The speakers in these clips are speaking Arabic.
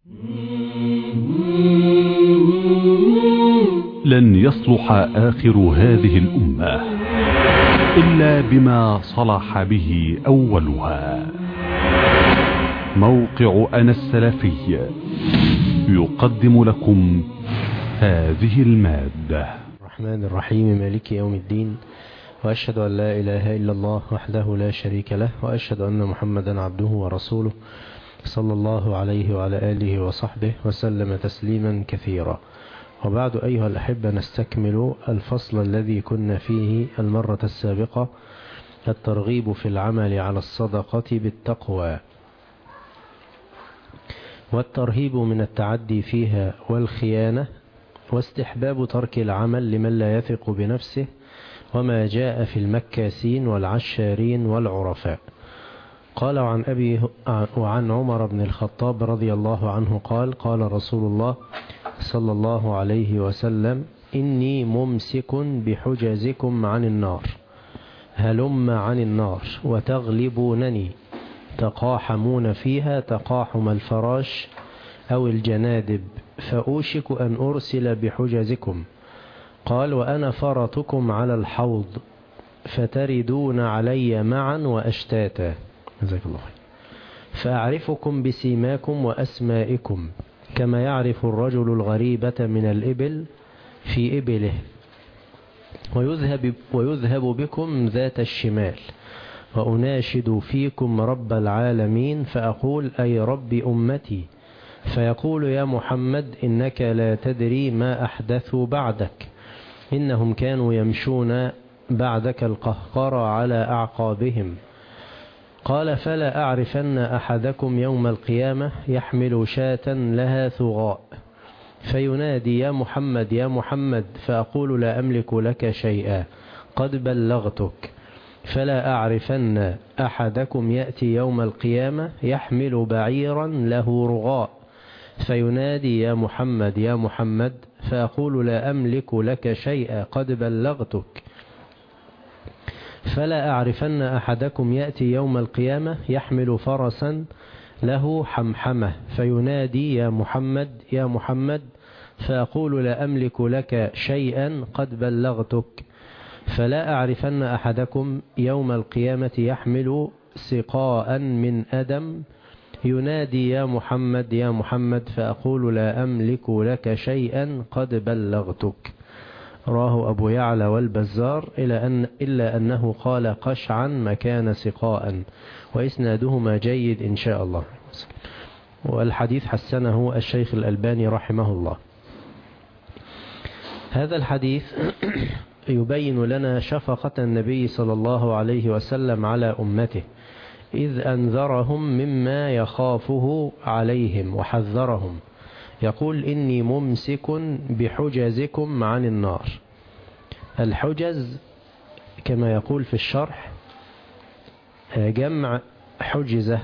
لن يصلح آخر هذه الأمة إلا بما صلح به أولها. موقع أنا السلفي يقدم لكم هذه المادة. الرحمن الرحيم مالك يوم الدين، وأشهد أن لا إله إلا الله وحده لا شريك له، وأشهد أن محمدا عبده ورسوله صلى الله عليه وعلى آله وصحبه وسلم تسليما كثيرا. وبعد أيها الأحبة، نستكمل الفصل الذي كنا فيه المرة السابقة، الترغيب في العمل على الصدقة بالتقوى، والترهيب من التعدي فيها والخيانة، واستحباب ترك العمل لمن لا يثق بنفسه، وما جاء في المكاسين والعشارين والعرفاء. قال وعن عمر بن الخطاب رضي الله عنه قال: قال رسول الله صلى الله عليه وسلم: إني ممسك بحجزكم عن النار، هلم عن النار وتغلبونني، تقاحمون فيها تقاحم الفراش أو الجنادب، فأوشك أن أرسل بحجزكم. قال: وأنا فرطكم على الحوض، فتردون علي معا وأشتاتا، جزاك الله خير، فأعرفكم بسيماكم وأسمائكم، كما يعرف الرجل الغريبة من الإبل في إبله، ويذهب بكم ذات الشمال، وأناشد فيكم رب العالمين، فأقول: أي رب أمتي، فيقول: يا محمد، إنك لا تدري ما أحدثوا بعدك، إنهم كانوا يمشون بعدك القهقرى على أعقابهم. قال: فلا أعرفن أحدكم يوم القيامة يحمل شاة لها ثغاء، فينادي: يا محمد يا محمد، فأقول: لا أملك لك شيئا، قد بلغتك. فلا أعرفن أحدكم يأتي يوم القيامة يحمل بعيرا له رغاء، فينادي: يا محمد يا محمد، فأقول: لا أملك لك شيئا، قد بلغتك. فلا أعرفن أحدكم يأتي يوم القيامة يحمل فرسا له حمحمة، فينادي: يا محمد يا محمد، فأقول: لا أملك لك شيئا، قد بلغتك. فلا أعرفن أحدكم يوم القيامة يحمل سقاء من أدم، ينادي: يا محمد يا محمد، فأقول: لا أملك لك شيئا، قد بلغتك. راه أبو يعلى والبزار، إلا أنه قال قشعا مكان سقاء، وإسنادهما جيد إن شاء الله. والحديث حسنه الشيخ الألباني رحمه الله. هذا الحديث يبين لنا شفقة النبي صلى الله عليه وسلم على أمته، إذ أنذرهم مما يخافه عليهم وحذرهم. يقول: إني ممسك بحجزكم عن النار. الحجز كما يقول في الشرح جمع حجزة،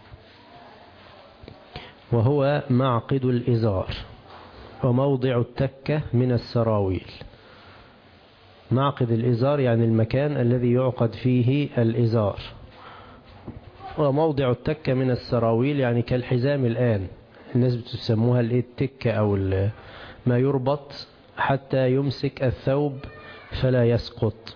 وهو معقد الإزار وموضع التكة من السراويل. معقد الإزار يعني المكان الذي يعقد فيه الإزار، وموضع التكة من السراويل يعني كالحزام الآن، الناس بتسموها التكة أو ما يربط حتى يمسك الثوب فلا يسقط.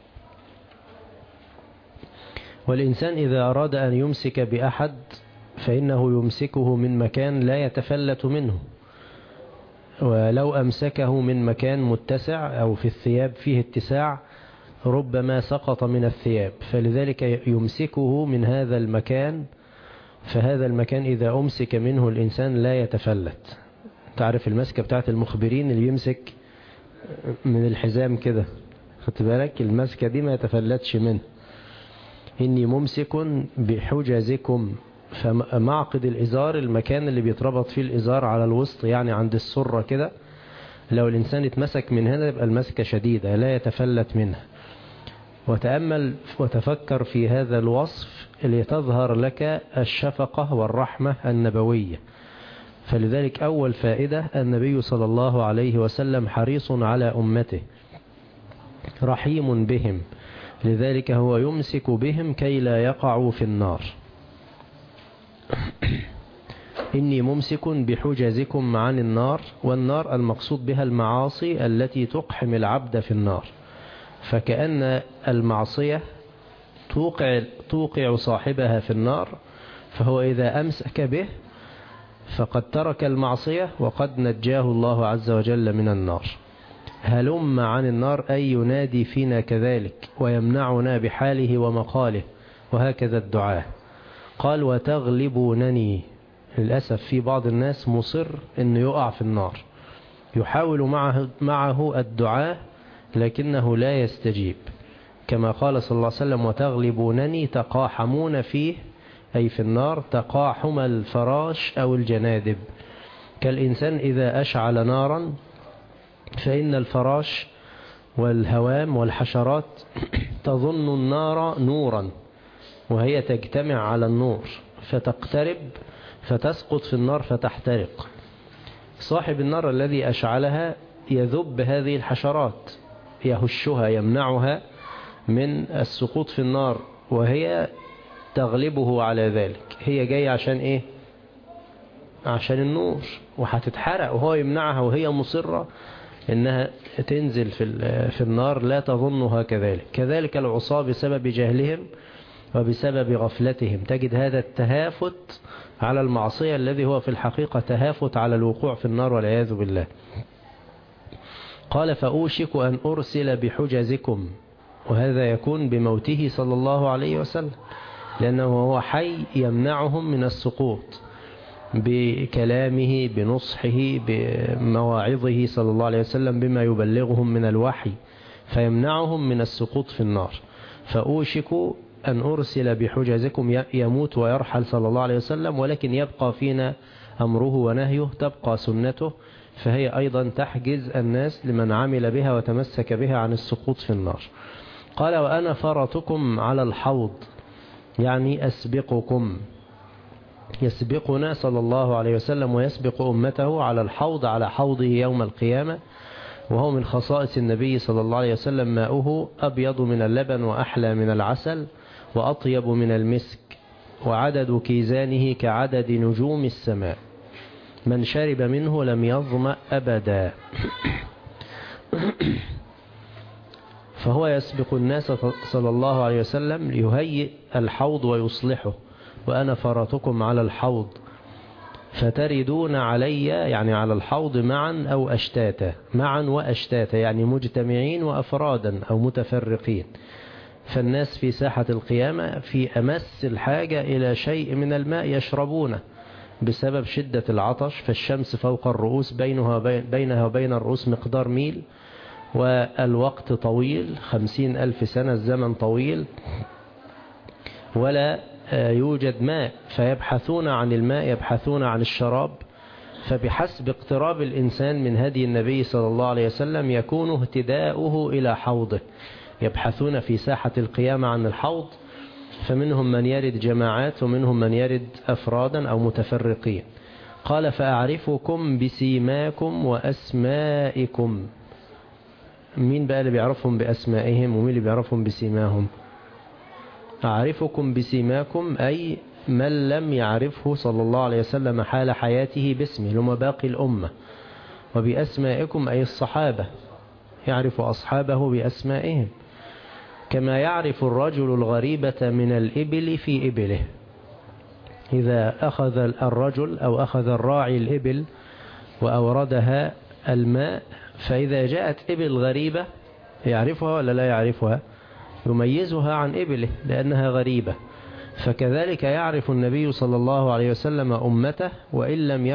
والإنسان إذا أراد أن يمسك بأحد فإنه يمسكه من مكان لا يتفلت منه، ولو أمسكه من مكان متسع أو في الثياب فيه اتساع ربما سقط من الثياب، فلذلك يمسكه من هذا المكان، فهذا المكان إذا أمسك منه الإنسان لا يتفلت. تعرف المسكة بتاعت المخبرين اللي يمسك من الحزام كده، خدت بالك؟ المسكة دي ما يتفلتش منه. إني ممسك بحجزكم، فمعقد الإزار المكان اللي بيتربط فيه الإزار على الوسط، يعني عند السرة كده، لو الإنسان اتمسك من هنا يبقى المسكة شديدة لا يتفلت منها. وتأمل وتفكر في هذا الوصف لتظهر لك الشفقة والرحمة النبوية. فلذلك أول فائدة، النبي صلى الله عليه وسلم حريص على أمته، رحيم بهم، لذلك هو يمسك بهم كي لا يقعوا في النار. إني ممسك بحجزكم عن النار. والنار المقصود بها المعاصي التي تقحم العبد في النار، فكأن المعصية توقع صاحبها في النار، فهو إذا أمسك به فقد ترك المعصية وقد نجاه الله عز وجل من النار. هلم عن النار أي ينادي فينا كذلك ويمنعنا بحاله ومقاله، وهكذا الدعاء. قال وتغلبونني. للأسف في بعض الناس مصر أنه يقع في النار، يحاول معه الدعاء لكنه لا يستجيب، كما قال صلى الله عليه وسلم وتغلبونني تقاحمون فيه، أي في النار تقاحم الفراش أو الجنادب. كالإنسان إذا أشعل نارا فإن الفراش والهوام والحشرات تظن النار نورا وهي تجتمع على النور فتقترب فتسقط في النار فتحترق. صاحب النار الذي أشعلها يذب هذه الحشرات، يهشها يمنعها من السقوط في النار، وهي تغلبه على ذلك. هي جاية عشان إيه؟ عشان النور، وهتتحرق وهو يمنعها، وهي مصرة إنها تنزل في النار لا تظنها كذلك. كذلك العصاة بسبب جهلهم وبسبب غفلتهم تجد هذا التهافت على المعصية الذي هو في الحقيقة تهافت على الوقوع في النار والعياذ بالله. قال فأوشك أن أرسل بحجزكم، وهذا يكون بموته صلى الله عليه وسلم، لأنه هو حي يمنعهم من السقوط بكلامه بنصحه بمواعظه صلى الله عليه وسلم بما يبلغهم من الوحي، فيمنعهم من السقوط في النار. فأوشك أن أرسل بحجزكم، يموت ويرحل صلى الله عليه وسلم، ولكن يبقى فينا أمره ونهيه، تبقى سنته، فهي أيضا تحجز الناس لمن عمل بها وتمسك بها عن السقوط في النار. قال وأنا فرطكم على الحوض، يعني أسبقكم، يسبقنا صلى الله عليه وسلم ويسبق أمته على الحوض، على حوضه يوم القيامة، وهو من خصائص النبي صلى الله عليه وسلم ماؤه أبيض من اللبن وأحلى من العسل وأطيب من المسك، وعدد كيزانه كعدد نجوم السماء، من شرب منه لم يظمأ أبدا. فهو يسبق الناس صلى الله عليه وسلم ليهيئ الحوض ويصلحه. وأنا فرطكم على الحوض فتردون علي، يعني على الحوض معا أو أشتاتا، معا وأشتاتا يعني مجتمعين وأفرادا أو متفرقين. فالناس في ساحة القيامة في أمس الحاجة إلى شيء من الماء يشربونه بسبب شدة العطش، فالشمس فوق الرؤوس، بينها وبين الرؤوس مقدار ميل، والوقت طويل 50,000 سنة، الزمن طويل، ولا يوجد ماء، فيبحثون عن الماء، يبحثون عن الشراب. فبحسب اقتراب الإنسان من هدي النبي صلى الله عليه وسلم يكون اهتداؤه إلى حوضه. يبحثون في ساحة القيامة عن الحوض، فمنهم من يرد جماعات ومنهم من يرد أفرادا أو متفرقين. قال فأعرفكم بسيماكم وأسمائكم. مين بقى اللي بيعرفهم بأسمائهم ومين اللي بيعرفهم بسيماهم؟ أعرفكم بسيماكم أي من لم يعرفه صلى الله عليه وسلم حال حياته باسمه، لما باقي الأمة. وبأسمائكم أي الصحابة، يعرف أصحابه بأسمائهم، كما يعرف الرجل الغريبة من الإبل في إبله. إذا أخذ الرجل أو أخذ الراعي الإبل وأوردها الماء، فإذا جاءت إبل غريبة يعرفها ولا لا يعرفها؟ يميزها عن إبله لأنها غريبة. فكذلك يعرف النبي صلى الله عليه وسلم أمته وإن لم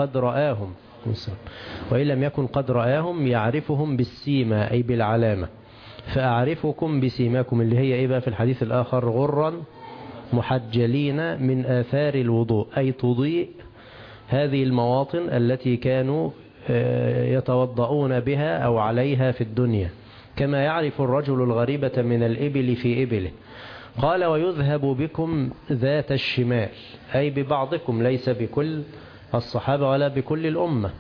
يكن قد رآهم يعرفهم بالسيمة أي بالعلامة. فأعرفكم بسيماكم اللي هي إيه بقى في الحديث الآخر؟ غرا محجلين من آثار الوضوء، أي تضيء هذه المواطن التي كانوا يتوضؤون بها أو عليها في الدنيا، كما يعرف الرجل الغريبة من الإبل في إبله. قال ويذهب بكم ذات الشمال، أي ببعضكم، ليس بكل الصحابة ولا بكل الأمة.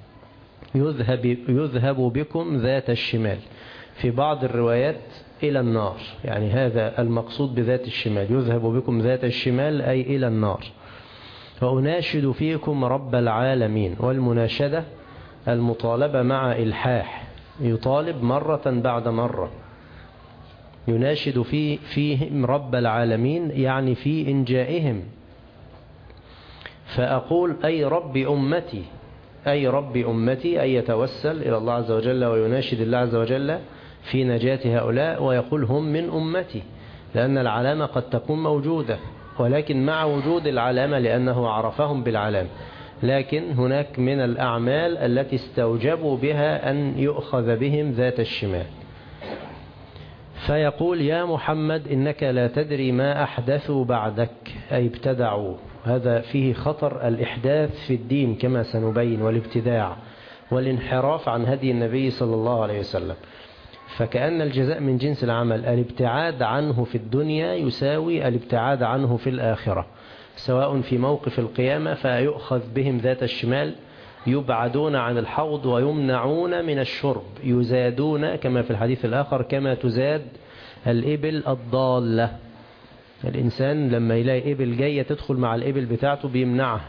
يذهب بكم ذات الشمال، في بعض الروايات إلى النار، يعني هذا المقصود بذات الشمال، يذهب بكم ذات الشمال أي إلى النار. وأناشد فيكم رب العالمين. والمناشدة المطالبة مع إلحاح، يطالب مرة بعد مرة. يناشد فيهم رب العالمين يعني في إنجائهم. فأقول أي رب أمتي، أي رب أمتي، أي يتوسل إلى الله عز وجل ويناشد الله عز وجل في نجاة هؤلاء، ويقول هم من أمتي، لأن العلامة قد تكون موجودة، ولكن مع وجود العلامة لأنه عرفهم بالعلامة، لكن هناك من الأعمال التي استوجبوا بها أن يؤخذ بهم ذات الشمال. فيقول يا محمد إنك لا تدري ما أحدثوا بعدك، أي ابتدعوا. هذا فيه خطر الإحداث في الدين كما سنبين، والابتداع والانحراف عن هدي النبي صلى الله عليه وسلم. فكأن الجزاء من جنس العمل، الابتعاد عنه في الدنيا يساوي الابتعاد عنه في الآخرة، سواء في موقف القيامة فيؤخذ بهم ذات الشمال، يبعدون عن الحوض ويمنعون من الشرب، يزادون كما في الحديث الآخر كما تزاد الإبل الضالة. الإنسان لما يلاقي إبل جاية تدخل مع الإبل بتاعته بيمنعها،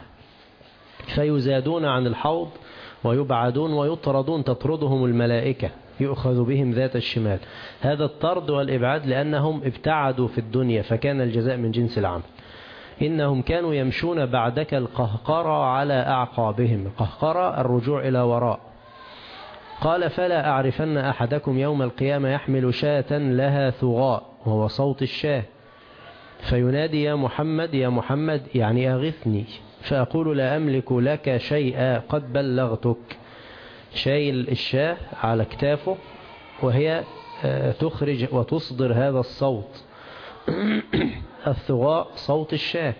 فيزادون عن الحوض ويبعدون ويطردون، تطردهم الملائكة، يؤخذ بهم ذات الشمال. هذا الطرد والإبعاد لأنهم ابتعدوا في الدنيا، فكان الجزاء من جنس العمل. إنهم كانوا يمشون بعدك القهقرة على أعقابهم، القهقرة الرجوع إلى وراء. قال فلا أعرفن أحدكم يوم القيامة يحمل شاة لها ثغاء، وهو صوت الشاه، فينادي يا محمد يا محمد يعني أغثني، فأقول لا أملك لك شيئا قد بلغتك. شايل الشاه على كتافه وهي تخرج وتصدر هذا الصوت الثغاء صوت الشاه،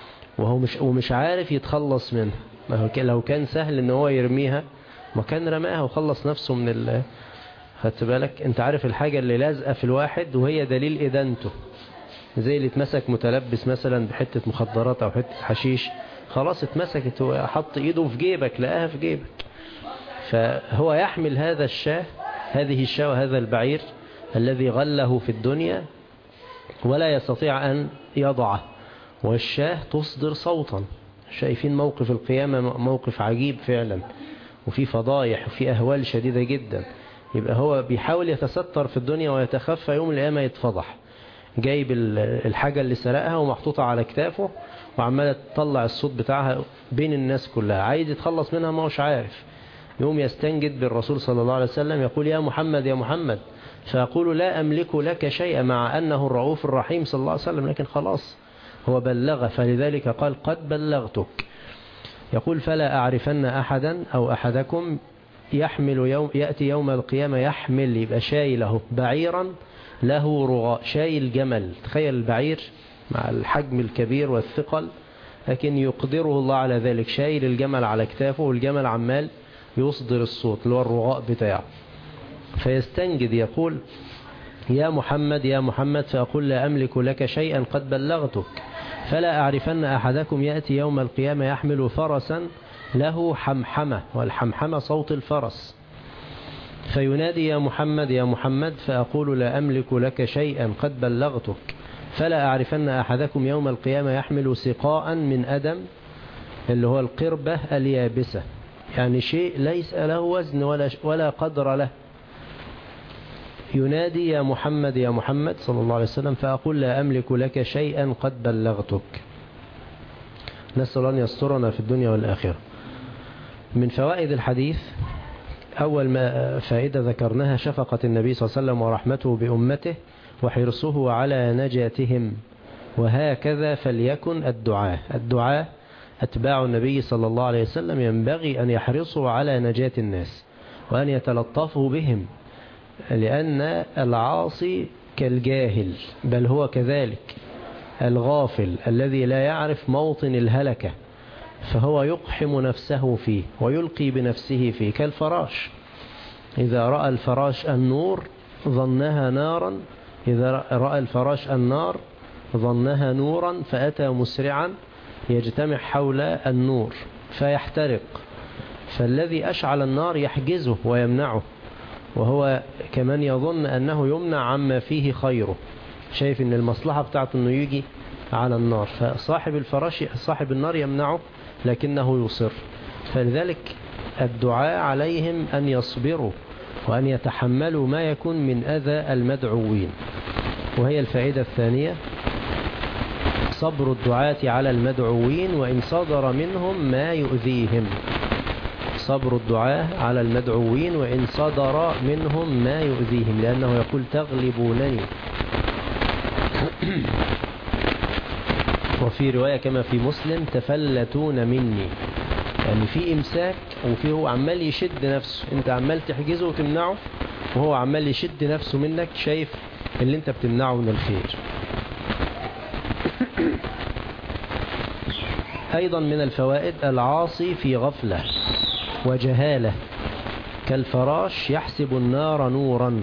ومش عارف يتخلص منه. لو كان سهل ان هو يرميها ما كان رماها وخلص نفسه من خدت بالك؟ انت عارف الحاجة اللي لازقة في الواحد وهي دليل إدانته، زي اللي اتمسك متلبس مثلا بحتة مخدرات او حتة حشيش، خلاص اتمسكت وحط ايده في جيبك، لقاها في جيبك. فهو يحمل هذا الشاه، هذه الشاه وهذا البعير الذي غله في الدنيا ولا يستطيع أن يضعه، والشاه تصدر صوتا. شايفين موقف القيامة موقف عجيب فعلا، وفي فضايح وفي أهوال شديدة جدا. يبقى هو بيحاول يتستر في الدنيا ويتخفى، يوم القيامة يتفضح، جايب الحاجة اللي سرقها ومحطوطة على كتافه وعمالة تطلع الصوت بتاعها بين الناس كلها، عايز يتخلص منها ما هوش عارف. يوم يستنجد بالرسول صلى الله عليه وسلم يقول يا محمد يا محمد، فيقول لا أملك لك شيئا، مع أنه الرؤوف الرحيم صلى الله عليه وسلم، لكن خلاص هو بلغ، فلذلك قال قد بلغتك. يقول فلا أعرفن أحدا أو أحدكم يأتي يوم القيامة يحمل، يبقى شايله بعيرا له رغاء، شايل جمل. تخيل البعير مع الحجم الكبير والثقل، لكن يقدره الله على ذلك، شايل الجمل على كتافه والجمل عمال يصدر الصوت اللي هو الرغاء بتاعه. فيستنجد يقول يا محمد يا محمد، فأقول لا أملك لك شيئا قد بلغتك. فلا أعرفن أحدكم يأتي يوم القيامة يحمل فرسا له حمحمة، والحمحمة صوت الفرس، فينادي يا محمد يا محمد، فأقول لا أملك لك شيئا قد بلغتك. فلا أعرفن أحدكم يوم القيامة يحمل سقاء من أدم، اللي هو القربة اليابسة، يعني شيء ليس له وزن ولا قدر له. ينادي يا محمد يا محمد صلى الله عليه وسلم، فأقول لا أملك لك شيئا قد بلغتك. نسأل أن يسترنا في الدنيا والآخرة. من فوائد الحديث، أول ما فائدة ذكرناها شفقة النبي صلى الله عليه وسلم ورحمته بأمته وحرصه على نجاتهم. وهكذا فليكن الدعاء أتباع النبي صلى الله عليه وسلم ينبغي أن يحرصوا على نجاة الناس وأن يتلطفوا بهم، لأن العاصي كالجاهل، بل هو كذلك الغافل الذي لا يعرف موطن الهلكة، فهو يقحم نفسه فيه ويلقي بنفسه فيه، كالفراش إذا رأى الفراش النور ظنها نارا، إذا رأى الفراش النار ظنها نورا، فأتى مسرعا يجتمع حول النور فيحترق، فالذي أشعل النار يحجزه ويمنعه، وهو كمان يظن أنه يمنع عما فيه خيره، شايف أن المصلحة بتاعته أنه يجي على النار، فصاحب الفراش صاحب النار يمنعه لكنه يصر. فلذلك الدعاء عليهم أن يصبروا وأن يتحملوا ما يكون من أذى المدعوين. وهي الفائدة الثانية صبر الدعاة على المدعوين وإن صدر منهم ما يؤذيهم. صبر الدعاة على المدعوين وإن صدر منهم ما يؤذيهم، لأنه يقول تغلبونني. وفي رواية كما في مسلم تفلتون مني، يعني في إمساك وفيه هو عمال يشد نفسه، انت عمال تحجزه وتمنعه وهو عمال يشد نفسه منك، شايف اللي انت بتمنعه من الخير. أيضا من الفوائد العاصي في غفلة وجهالة كالفراش يحسب النار نورا.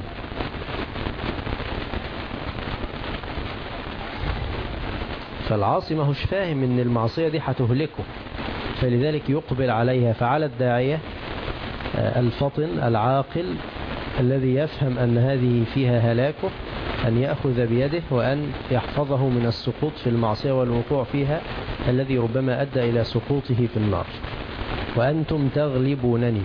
فالعاصي ما هوش فاهم ان المعصية دي هتهلكه، فلذلك يقبل عليها. فعلى الداعية الفطن العاقل الذي يفهم أن هذه فيها هلاكه أن يأخذ بيده وأن يحفظه من السقوط في المعصية والوقوع فيها الذي ربما أدى إلى سقوطه في النار. وأنتم تغلبونني.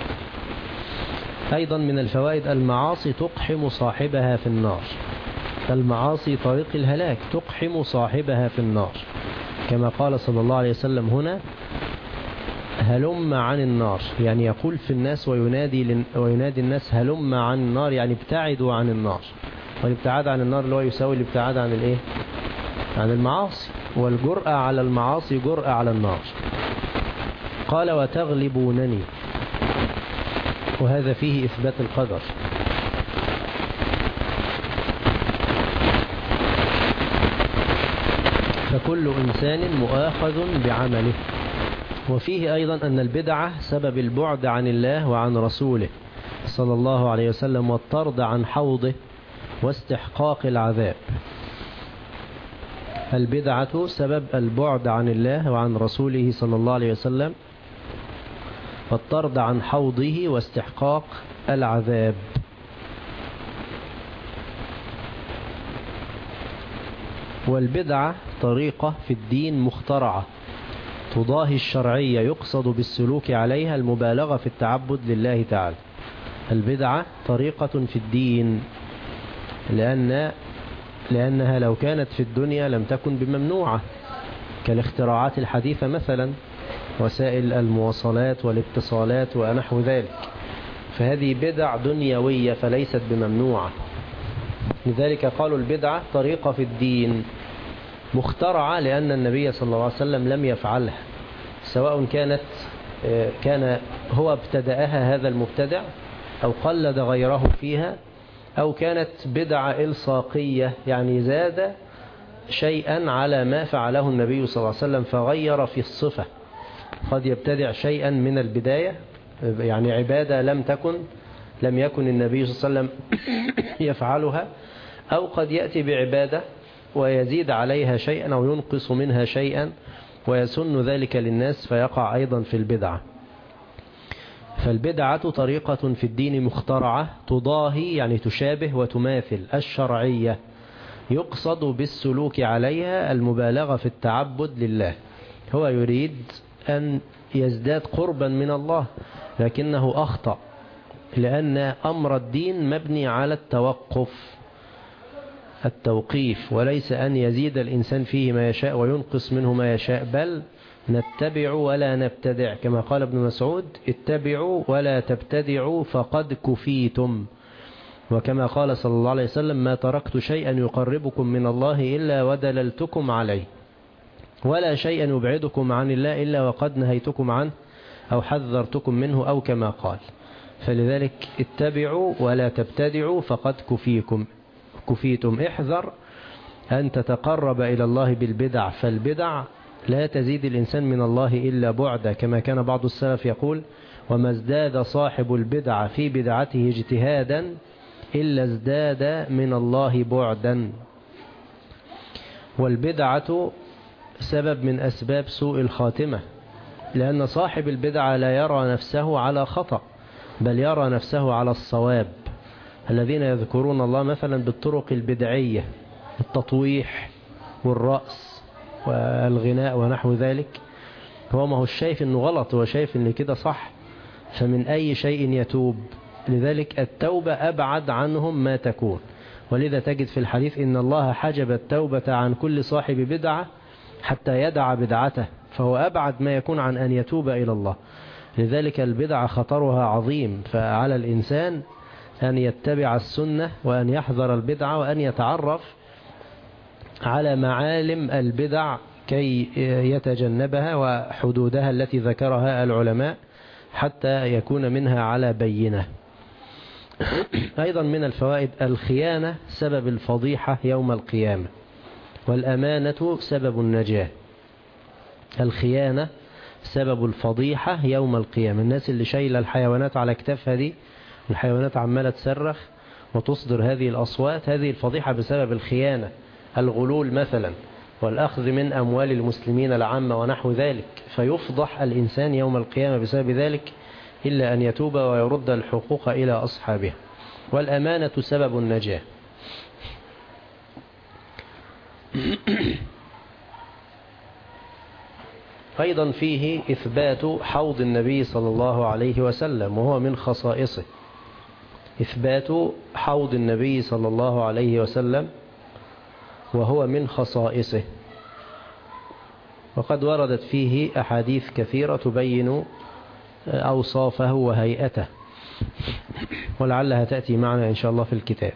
أيضا من الفوائد المعاصي تقحم صاحبها في النار. المعاصي طريق الهلاك تقحم صاحبها في النار، كما قال صلى الله عليه وسلم هنا هلم عن النار، يعني يقول في الناس وينادي الناس هلم عن النار، يعني ابتعدوا عن النار. والابتعاد عن النار اللي هو يساوي الابتعاد عن الايه؟ عن المعاصي، والجرأة على المعاصي جرأة على النار. قال وتغلبونني، وهذا فيه إثبات القدر. فكل إنسان مؤاخذ بعمله. وفيه أيضا أن البدعة سبب البعد عن الله وعن رسوله صلى الله عليه وسلم والطرد عن حوضه واستحقاق العذاب. البدعة سبب البعد عن الله وعن رسوله صلى الله عليه وسلم والطرد عن حوضه واستحقاق العذاب. والبدعة طريقة في الدين مخترعة تضاهي الشرعية يقصد بالسلوك عليها المبالغة في التعبد لله تعالى. البدعة طريقة في الدين لأنها لو كانت في الدنيا لم تكن بممنوعة، كالاختراعات الحديثة مثلا، وسائل المواصلات والاتصالات ونحو ذلك، فهذه بدع دنيوية فليست بممنوعة. لذلك قالوا البدعة طريقة في الدين مخترعة لأن النبي صلى الله عليه وسلم لم يفعلها، سواء كان هو ابتدأها هذا المبتدع أو قلد غيره فيها، أو كانت بدعة إلصاقية يعني زاد شيئا على ما فعله النبي صلى الله عليه وسلم فغير في الصفة. قد يبتدع شيئا من البداية، يعني عبادة لم يكن النبي صلى الله عليه وسلم يفعلها، أو قد يأتي بعبادة ويزيد عليها شيئا أو ينقص منها شيئا ويسن ذلك للناس فيقع أيضا في البدعة. فالبدعة طريقة في الدين مخترعة تضاهي يعني تشابه وتماثل الشرعية يقصد بالسلوك عليها المبالغة في التعبد لله. هو يريد أن يزداد قربا من الله لكنه أخطأ، لأن أمر الدين مبني على التوقيف وليس أن يزيد الإنسان فيه ما يشاء وينقص منه ما يشاء، بل نتبع ولا نبتدع، كما قال ابن مسعود اتبعوا ولا تبتدعوا فقد كفيتم. وكما قال صلى الله عليه وسلم ما تركت شيئا يقربكم من الله إلا ودللتكم عليه، ولا شيئا يبعدكم عن الله إلا وقد نهيتكم عنه أو حذرتكم منه، أو كما قال. فلذلك اتبعوا ولا تبتدعوا فقد كفيتم. احذر أن تتقرب إلى الله بالبدع، فالبدع لا تزيد الإنسان من الله إلا بعدا، كما كان بعض السلف يقول وما ازداد صاحب البدعة في بدعته اجتهادا إلا ازداد من الله بعدا. والبدعة سبب من أسباب سوء الخاتمة، لأن صاحب البدعة لا يرى نفسه على خطأ بل يرى نفسه على الصواب. الذين يذكرون الله مثلا بالطرق البدعية، التطويح والرأس والغناء ونحو ذلك، هو ما هو شايف انه غلط، هو شايف ان كده صح، فمن اي شيء يتوب. لذلك التوبة ابعد عنهم ما تكون، ولذا تجد في الحديث ان الله حجب التوبة عن كل صاحب بدعة حتى يدع بدعته، فهو ابعد ما يكون عن ان يتوب الى الله. لذلك البدعة خطرها عظيم، فعلى الانسان ان يتبع السنة وان يحذر البدعة وان يتعرف على معالم البدع كي يتجنبها وحدودها التي ذكرها العلماء حتى يكون منها على بينة. أيضا من الفوائد الخيانة سبب الفضيحة يوم القيامة، والأمانة سبب النجاة. الخيانة سبب الفضيحة يوم القيامة. الناس اللي شايلة الحيوانات على كتافها دي، الحيوانات عمالة تصرخ وتصدر هذه الأصوات، هذه الفضيحة بسبب الخيانة، الغلول مثلا، والأخذ من أموال المسلمين العامة ونحو ذلك، فيفضح الإنسان يوم القيامة بسبب ذلك إلا أن يتوب ويرد الحقوق إلى أصحابها. والأمانة سبب النجاة. أيضا فيه إثبات حوض النبي صلى الله عليه وسلم، وهو من خصائصه. إثبات حوض النبي صلى الله عليه وسلم وهو من خصائصه، وقد وردت فيه أحاديث كثيرة تبين أوصافه وهيئته، ولعلها تأتي معنا إن شاء الله في الكتاب.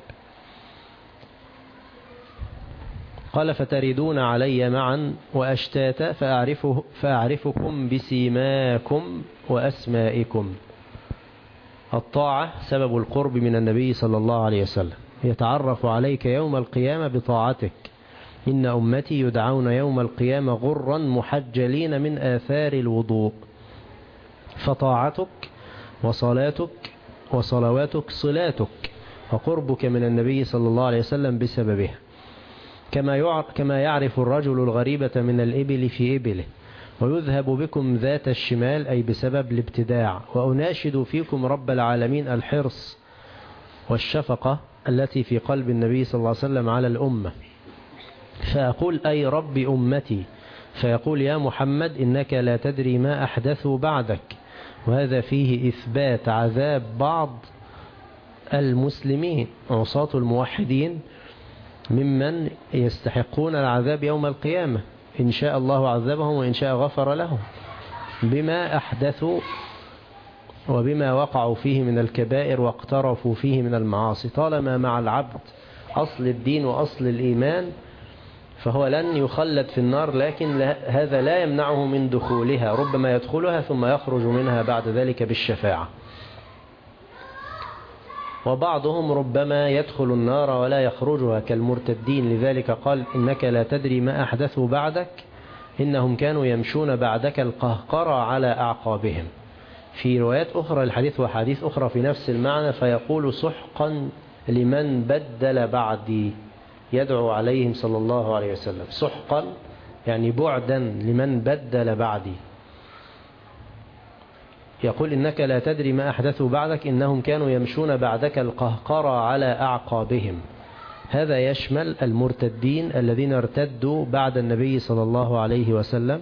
قال فتردون علي معا وأشتاتا فأعرفكم بسيماكم وأسمائكم. الطاعة سبب القرب من النبي صلى الله عليه وسلم، يتعرف عليك يوم القيامة بطاعتك. إن أمتي يدعون يوم القيامة غرا محجلين من آثار الوضوء. فطاعتك وصلاتك وصلواتك صلاتك، وقربك من النبي صلى الله عليه وسلم بسببها. كما يعرف الرجل الغريبة من الإبل في إبله، ويذهب بكم ذات الشمال، أي بسبب الابتداع. وأناشد فيكم رب العالمين الحرص والشفقة التي في قلب النبي صلى الله عليه وسلم على الأمة، فأقول أي رب أمتي، فيقول يا محمد إنك لا تدري ما أحدثوا بعدك. وهذا فيه إثبات عذاب بعض المسلمين عصاة الموحدين ممن يستحقون العذاب يوم القيامة، إن شاء الله عذبهم وإن شاء غفر لهم بما أحدثوا وبما وقعوا فيه من الكبائر واقترفوا فيه من المعاصي. طالما مع العبد أصل الدين وأصل الإيمان فهو لن يخلد في النار، لكن هذا لا يمنعه من دخولها، ربما يدخلها ثم يخرج منها بعد ذلك بالشفاعة. وبعضهم ربما يدخل النار ولا يخرجها كالمرتدين، لذلك قال إنك لا تدري ما أحدثوا بعدك إنهم كانوا يمشون بعدك القهقرى على أعقابهم. في روايات أخرى الحديث وحديث أخرى في نفس المعنى، فيقول سحقا لمن بدل بعدي، يدعو عليهم صلى الله عليه وسلم. سحقا يعني بعدا لمن بدل بعدي. يقول إنك لا تدري ما أحدثوا بعدك إنهم كانوا يمشون بعدك القهقرى على أعقابهم. هذا يشمل المرتدين الذين ارتدوا بعد النبي صلى الله عليه وسلم،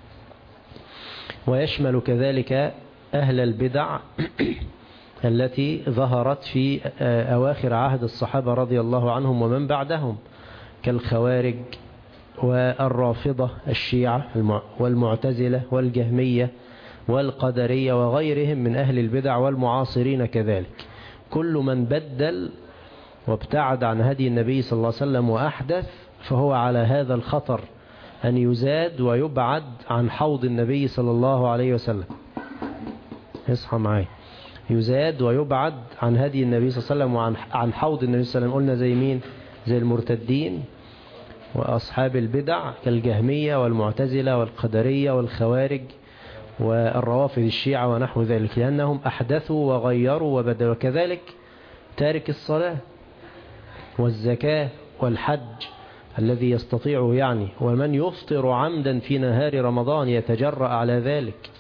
ويشمل كذلك أهل البدع التي ظهرت في أواخر عهد الصحابة رضي الله عنهم ومن بعدهم، كالخوارج والرافضة الشيعة والمعتزلة والجهمية والقدرية وغيرهم من أهل البدع والمعاصرين كذلك. كل من بدل وابتعد عن هدي النبي صلى الله عليه وسلم وأحدث فهو على هذا الخطر أن يزاد ويبعد عن حوض النبي صلى الله عليه وسلم. اصحى معي، يزاد ويبعد عن هدي النبي صلى الله عليه وسلم وعن حوض النبي صلى الله عليه وسلم. قلنا زي مين؟ زي المرتدين وأصحاب البدع كالجهمية والمعتزلة والقدرية والخوارج والروافض الشيعة ونحو ذلك، لأنهم أحدثوا وغيروا وبدلوا. كذلك تارك الصلاة والزكاة والحج الذي يستطيع يعني، ومن يفطر عمدا في نهار رمضان يتجرأ على ذلك،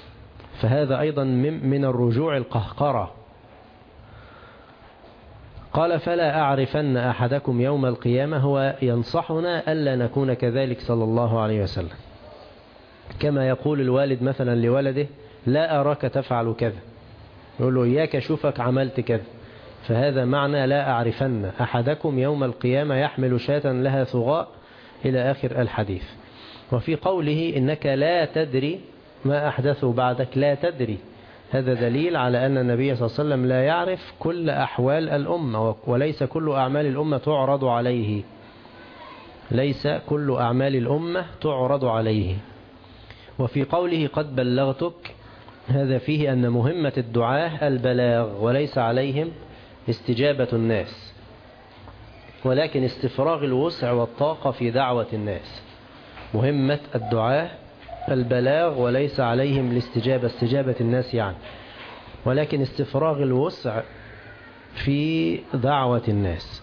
فهذا أيضا من الرجوع القهقرة. قال فلا أعرفن أحدكم يوم القيامة، هو ينصحنا ألا نكون كذلك صلى الله عليه وسلم، كما يقول الوالد مثلا لولده لا أراك تفعل كذا، يقول له إياك أشوفك عملت كذا، فهذا معنى لا أعرفن أحدكم يوم القيامة يحمل شاة لها ثغاء إلى آخر الحديث. وفي قوله إنك لا تدري ما أحدثوا بعدك، لا تدري، هذا دليل على أن النبي صلى الله عليه وسلم لا يعرف كل أحوال الأمة، وليس كل أعمال الأمة تعرض عليه، ليس كل أعمال الأمة تعرض عليه. وفي قوله قد بلغتك، هذا فيه أن مهمة الدعاة البلاغ وليس عليهم استجابة الناس، ولكن استفراغ الوسع والطاقة في دعوة الناس. مهمة الدعاة البلاغ وليس عليهم الاستجابة، استجابة الناس يعني، ولكن استفراغ الوسع في دعوة الناس.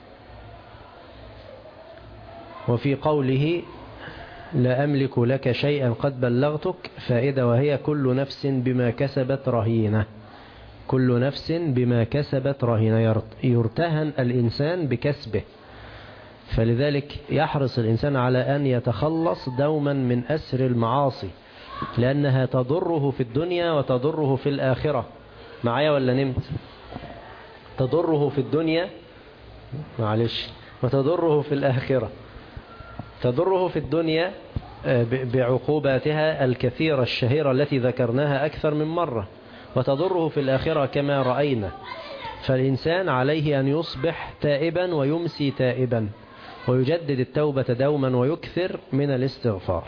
وفي قوله لا أملك لك شيئا قد بلغتك، فائدة وهي كل نفس بما كسبت رهينة، كل نفس بما كسبت رهينة، يرتهن الإنسان بكسبه، فلذلك يحرص الإنسان على أن يتخلص دوما من أسر المعاصي، لأنها تضره في الدنيا وتضره في الآخرة. معايا ولا نمت؟ تضره في الدنيا، معلش، وتضره في الآخرة. تضره في الدنيا بعقوباتها الكثيرة الشهيرة التي ذكرناها أكثر من مرة، وتضره في الآخرة كما رأينا. فالإنسان عليه أن يصبح تائبا ويمسي تائبا، ويجدد التوبة دوما ويكثر من الاستغفار.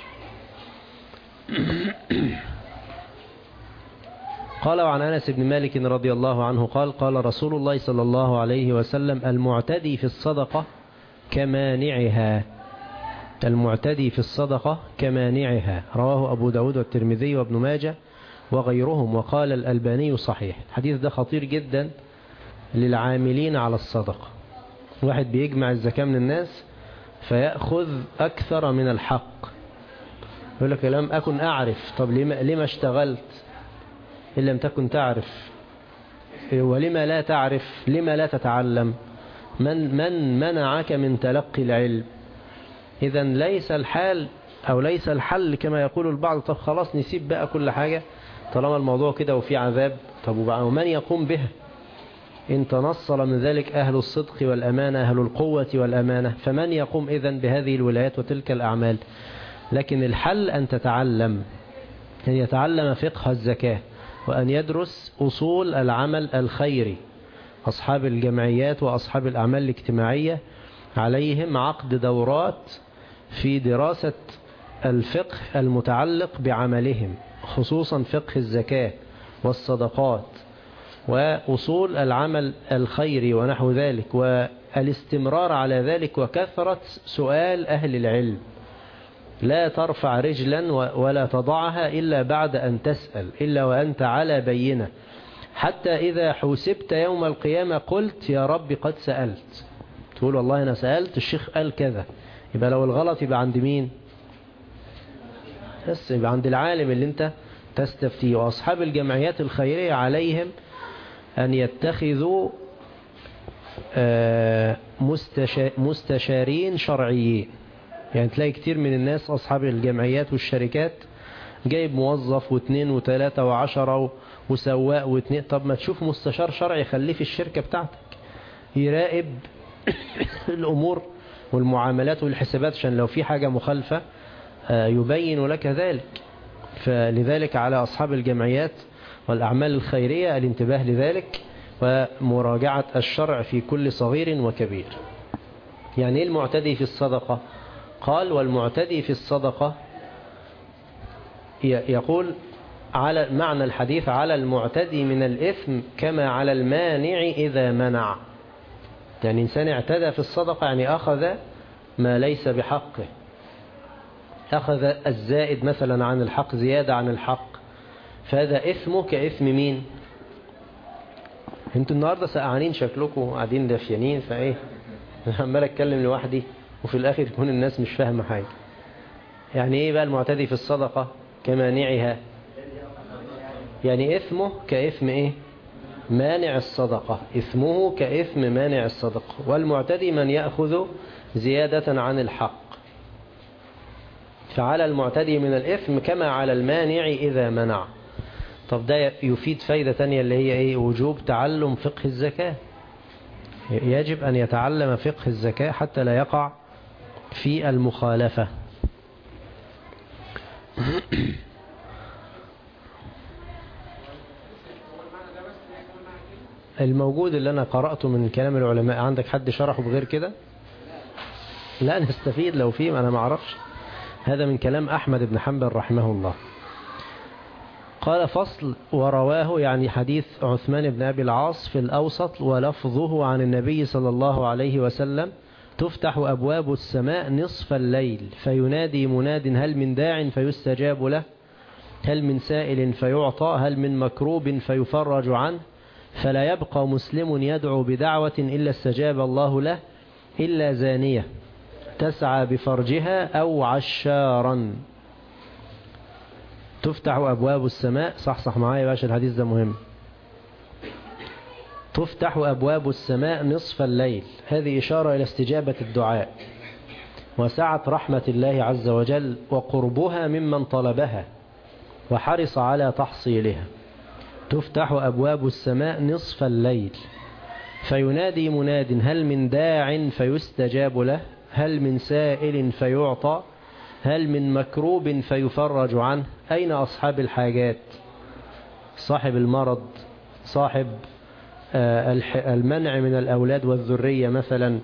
قال وعن أنس بن مالك رضي الله عنه قال قال رسول الله صلى الله عليه وسلم المعتدي في الصدقة كمانعها، المعتدي في الصدقة كمانعها، رواه أبو داود والترمذي وابن ماجه وغيرهم، وقال الألباني صحيح. الحديث ده خطير جدا للعاملين على الصدقة. واحد بيجمع الزكاة من الناس فيأخذ أكثر من الحق، يقول لك لم أكن أعرف، طب لما اشتغلت إن لم تكن تعرف؟ ولما لا تعرف؟ لما لا تتعلم؟ من منعك من تلقي العلم؟ إذا ليس الحال أو ليس الحل كما يقول البعض، طب خلاص نسيب بقى كل حاجة طالما الموضوع كده وفي عذاب. طب ومن يقوم بها؟ إن تنصل من ذلك أهل الصدق والأمانة، أهل القوة والأمانة، فمن يقوم إذن بهذه الولايات وتلك الأعمال؟ لكن الحل أن تتعلم، أن يتعلم فقه الزكاة، وأن يدرس أصول العمل الخيري. أصحاب الجمعيات وأصحاب الأعمال الاجتماعية عليهم عقد دورات في دراسة الفقه المتعلق بعملهم، خصوصا فقه الزكاة والصدقات وأصول العمل الخيري ونحو ذلك، والاستمرار على ذلك، وكثرة سؤال أهل العلم. لا ترفع رجلا ولا تضعها إلا بعد أن تسأل، إلا وأنت على بينة، حتى إذا حسبت يوم القيامة قلت يا رب قد سألت، تقول والله أنا سألت الشيخ قال كذا. يبقى لو الغلط يبقى عند مين؟ بس يبقى عند العالم اللي انت تستفتيه. وأصحاب الجمعيات الخيرية عليهم أن يتخذوا مستشارين شرعيين. يعني تلاقي كتير من الناس أصحاب الجمعيات والشركات جايب موظف واثنين وثلاثة وعشرة وسواق واثنين. طب ما تشوف مستشار شرعي خليه في الشركة بتاعتك يراقب الأمور والمعاملات والحسابات، عشان لو في حاجة مخالفة يبين لك ذلك. فلذلك على أصحاب الجمعيات والأعمال الخيرية الانتباه لذلك، ومراجعة الشرع في كل صغير وكبير. يعني ايه المعتدي في الصدقة؟ قال والمعتدي في الصدقة يقول على معنى الحديث على المعتدي من الإثم كما على المانع إذا منع. يعني إنسان اعتدى في الصدقة يعني أخذ ما ليس بحقه، أخذ الزائد مثلا عن الحق، زيادة عن الحق، فهذا إثمه كإثم مين؟ انتوا النهاردة سقعانين شكلكم قاعدين دافيانين، فايه عمال اتكلم لوحدي وفي الآخر يكون الناس مش فاهمة حاجة. يعني ايه بقى المعتدي في الصدقة كمانعها؟ يعني إثمه كإثم ايه؟ مانع الصدقة، إثمه كإثم مانع الصدقة. والمعتدي من يأخذ زيادة عن الحق، فعلى المعتدي من الإثم كما على المانع إذا منع. طب ده يفيد فايدة تانية اللي هي إيه؟ وجوب تعلم فقه الزكاة. يجب أن يتعلم فقه الزكاة حتى لا يقع في المخالفة. الموجود اللي أنا قرأته من كلام العلماء، عندك حد شرحه بغير كده؟ لا نستفيد لو فيه، أنا ما أعرفش. هذا من كلام أحمد بن حنبل رحمه الله. قال فصل: ورواه يعني حديث عثمان بن أبي العاص في الأوسط ولفظه عن النبي صلى الله عليه وسلم: تفتح أبواب السماء نصف الليل فينادي مناد هل من داع فيستجاب له، هل من سائل فيعطى، هل من مكروب فيفرج عنه، فلا يبقى مسلم يدعو بدعوة إلا استجاب الله له إلا زانية تسعى بفرجها أو عشارا. تفتح أبواب السماء، صح معايا يا باشا، الحديث ده مهم. تفتح أبواب السماء نصف الليل، هذه إشارة إلى استجابة الدعاء وسعة رحمة الله عز وجل وقربها ممن طلبها وحرص على تحصيلها. تفتح أبواب السماء نصف الليل فينادي مناد هل من داع فيستجاب له، هل من سائل فيعطى، هل من مكروب فيفرج عنه. أين أصحاب الحاجات؟ صاحب المرض، صاحب المنع من الأولاد والذرية مثلا،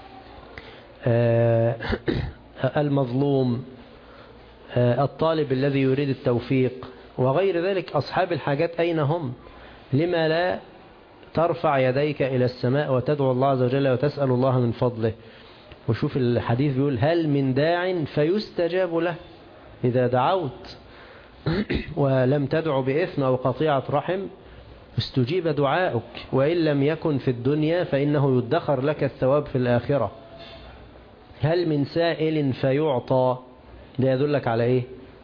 المظلوم، الطالب الذي يريد التوفيق وغير ذلك. أصحاب الحاجات أين هم؟ لما لا ترفع يديك إلى السماء وتدعو الله عز وجل وتسأل الله من فضله؟ وشوف الحديث بيقول هل من داع فيستجاب له. إذا دعوت ولم تدع بإثم أو قطيعة رحم استجيب دعاؤك، وإن لم يكن في الدنيا فإنه يدخر لك الثواب في الآخرة. هل من سائل فيعطى، ده يدلك على إيه؟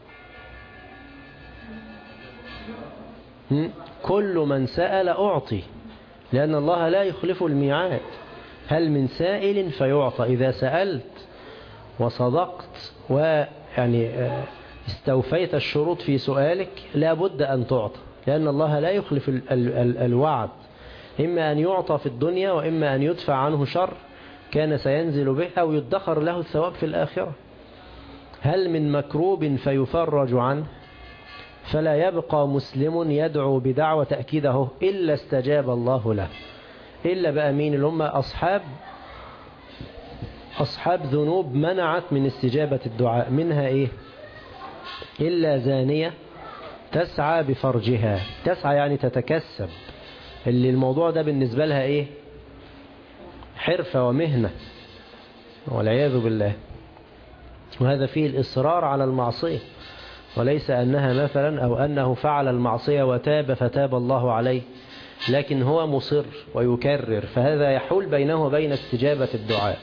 كل من سأل أعطي، لأن الله لا يخلف الميعاد. هل من سائل فيعطى، إذا سألت وصدقت ويعني استوفيت الشروط في سؤالك لا بد أن تعطى، لأن الله لا يخلف الوعد. إما أن يعطى في الدنيا وإما أن يدفع عنه شر كان سينزل به أو يدخر له الثواب في الآخرة. هل من مكروب فيفرج عنه، فلا يبقى مسلم يدعو بدعوة تأكيده إلا استجاب الله له. إلا بقى مين؟ اللي هم أصحاب ذنوب منعت من استجابة الدعاء. منها إيه؟ إلا زانية تسعى بفرجها. تسعى يعني تتكسب، اللي الموضوع ده بالنسبة لها إيه؟ حرفة ومهنة والعياذ بالله. وهذا فيه الإصرار على المعصية، وليس أنها مثلا أو أنه فعل المعصية وتاب فتاب الله عليه، لكن هو مصر ويكرر، فهذا يحول بينه وبين استجابة الدعاء.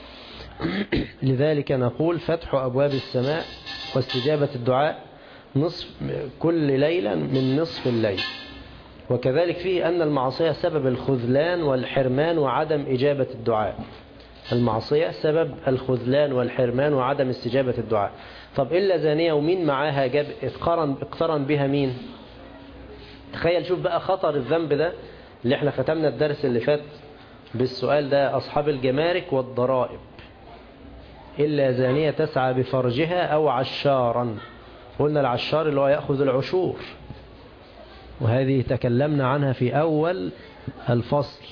لذلك نقول فتح أبواب السماء واستجابة الدعاء نصف كل ليلة من نصف الليل. وكذلك فيه أن المعصية سبب الخذلان والحرمان وعدم إجابة الدعاء. المعصية سبب الخذلان والحرمان وعدم استجابة الدعاء. طب إلا زانية ومين معاها جاب اقترن بها مين؟ تخيل، شوف بقى خطر الذنب ده اللي احنا ختمنا الدرس اللي فات بالسؤال ده: أصحاب الجمارك والضرائب. إلا زانية تسعى بفرجها أو عشارا. قلنا العشار اللي هو يأخذ العشور، وهذه تكلمنا عنها في أول الفصل.